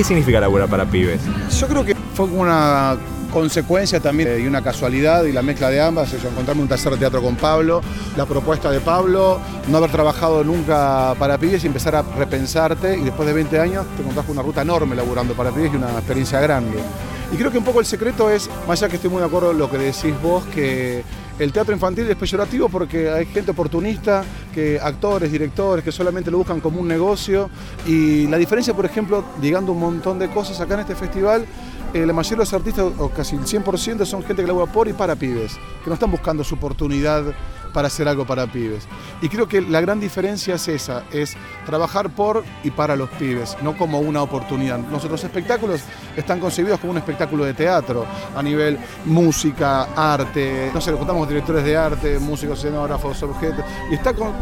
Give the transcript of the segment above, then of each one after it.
¿Qué significa laburar para pibes? Yo creo que fue una consecuencia también y una casualidad y la mezcla de ambas, yo encontrarme un taller de teatro con Pablo, la propuesta de Pablo, no haber trabajado nunca para pibes y empezar a repensarte, y después de 20 años te encontrás con una ruta enorme laburando para pibes y una experiencia grande. Y creo que un poco el secreto es, más allá que estoy muy de acuerdo con lo que decís vos, que el teatro infantil es peyorativo porque hay gente oportunista, que actores, directores, que solamente lo buscan como un negocio, y la diferencia, por ejemplo, ligando un montón de cosas acá en este festival, la mayoría de los artistas, o casi el 100%, son gente que labura por y para pibes, que no están buscando su oportunidad para hacer algo para pibes. Y creo que la gran diferencia es esa, es trabajar por y para los pibes, no como una oportunidad. Nuestros espectáculos están concebidos como un espectáculo de teatro, a nivel música, arte, no sé, lo contamos directores de arte, músicos, escenógrafos, objetos, y está con...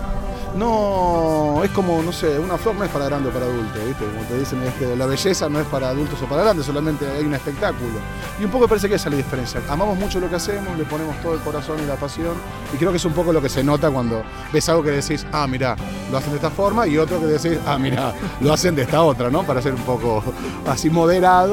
No, es como, no sé, una flor no es para grande o para adulto, ¿viste? Como te dicen, la belleza no es para adultos o para grandes, solamente hay un espectáculo. Y un poco me parece que esa es la diferencia. Amamos mucho lo que hacemos, le ponemos todo el corazón y la pasión, y creo que es un poco lo que se nota cuando ves algo que decís, ah, mirá, lo hacen de esta forma, y otro que decís, ah, mirá, lo hacen de esta otra, ¿no? Para ser un poco así moderado.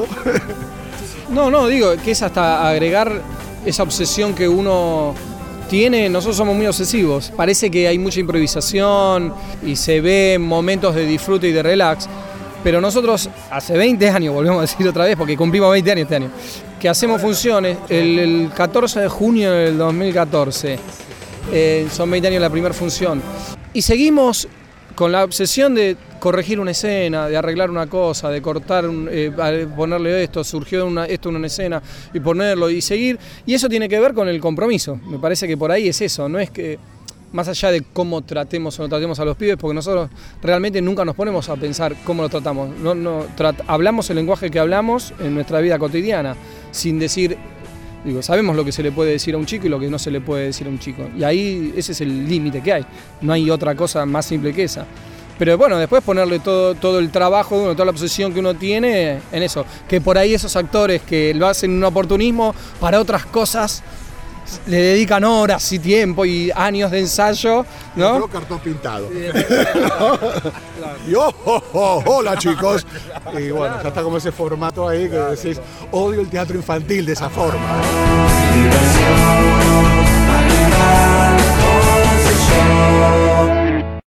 No, digo, que es hasta agregar esa obsesión que uno tiene. Nosotros somos muy obsesivos, parece que hay mucha improvisación y se ve momentos de disfrute y de relax, pero nosotros hace 20 años, volvemos a decir otra vez porque cumplimos 20 años este año, que hacemos funciones. El 14 de junio del 2014 son 20 años la primera función, y seguimos con la obsesión de corregir una escena, de arreglar una cosa, de cortar, ponerle esto, surgió esto en una escena y ponerlo y seguir. Y eso tiene que ver con el compromiso. Me parece que por ahí es eso, no es que más allá de cómo tratemos o no tratemos a los pibes, porque nosotros realmente nunca nos ponemos a pensar cómo lo tratamos. Hablamos el lenguaje que hablamos en nuestra vida cotidiana, sin decir... Digo, sabemos lo que se le puede decir a un chico y lo que no se le puede decir a un chico. Y ahí ese es el límite que hay. No hay otra cosa más simple que esa. Pero bueno, después ponerle todo el trabajo de uno, toda la obsesión que uno tiene en eso. Que por ahí esos actores que lo hacen un oportunismo, para otras cosas le dedican horas y tiempo y años de ensayo, ¿no? Otro cartón pintado. Y hola chicos. Y bueno, ya está como ese formato ahí que decís, odio el teatro infantil de esa forma. Diversión,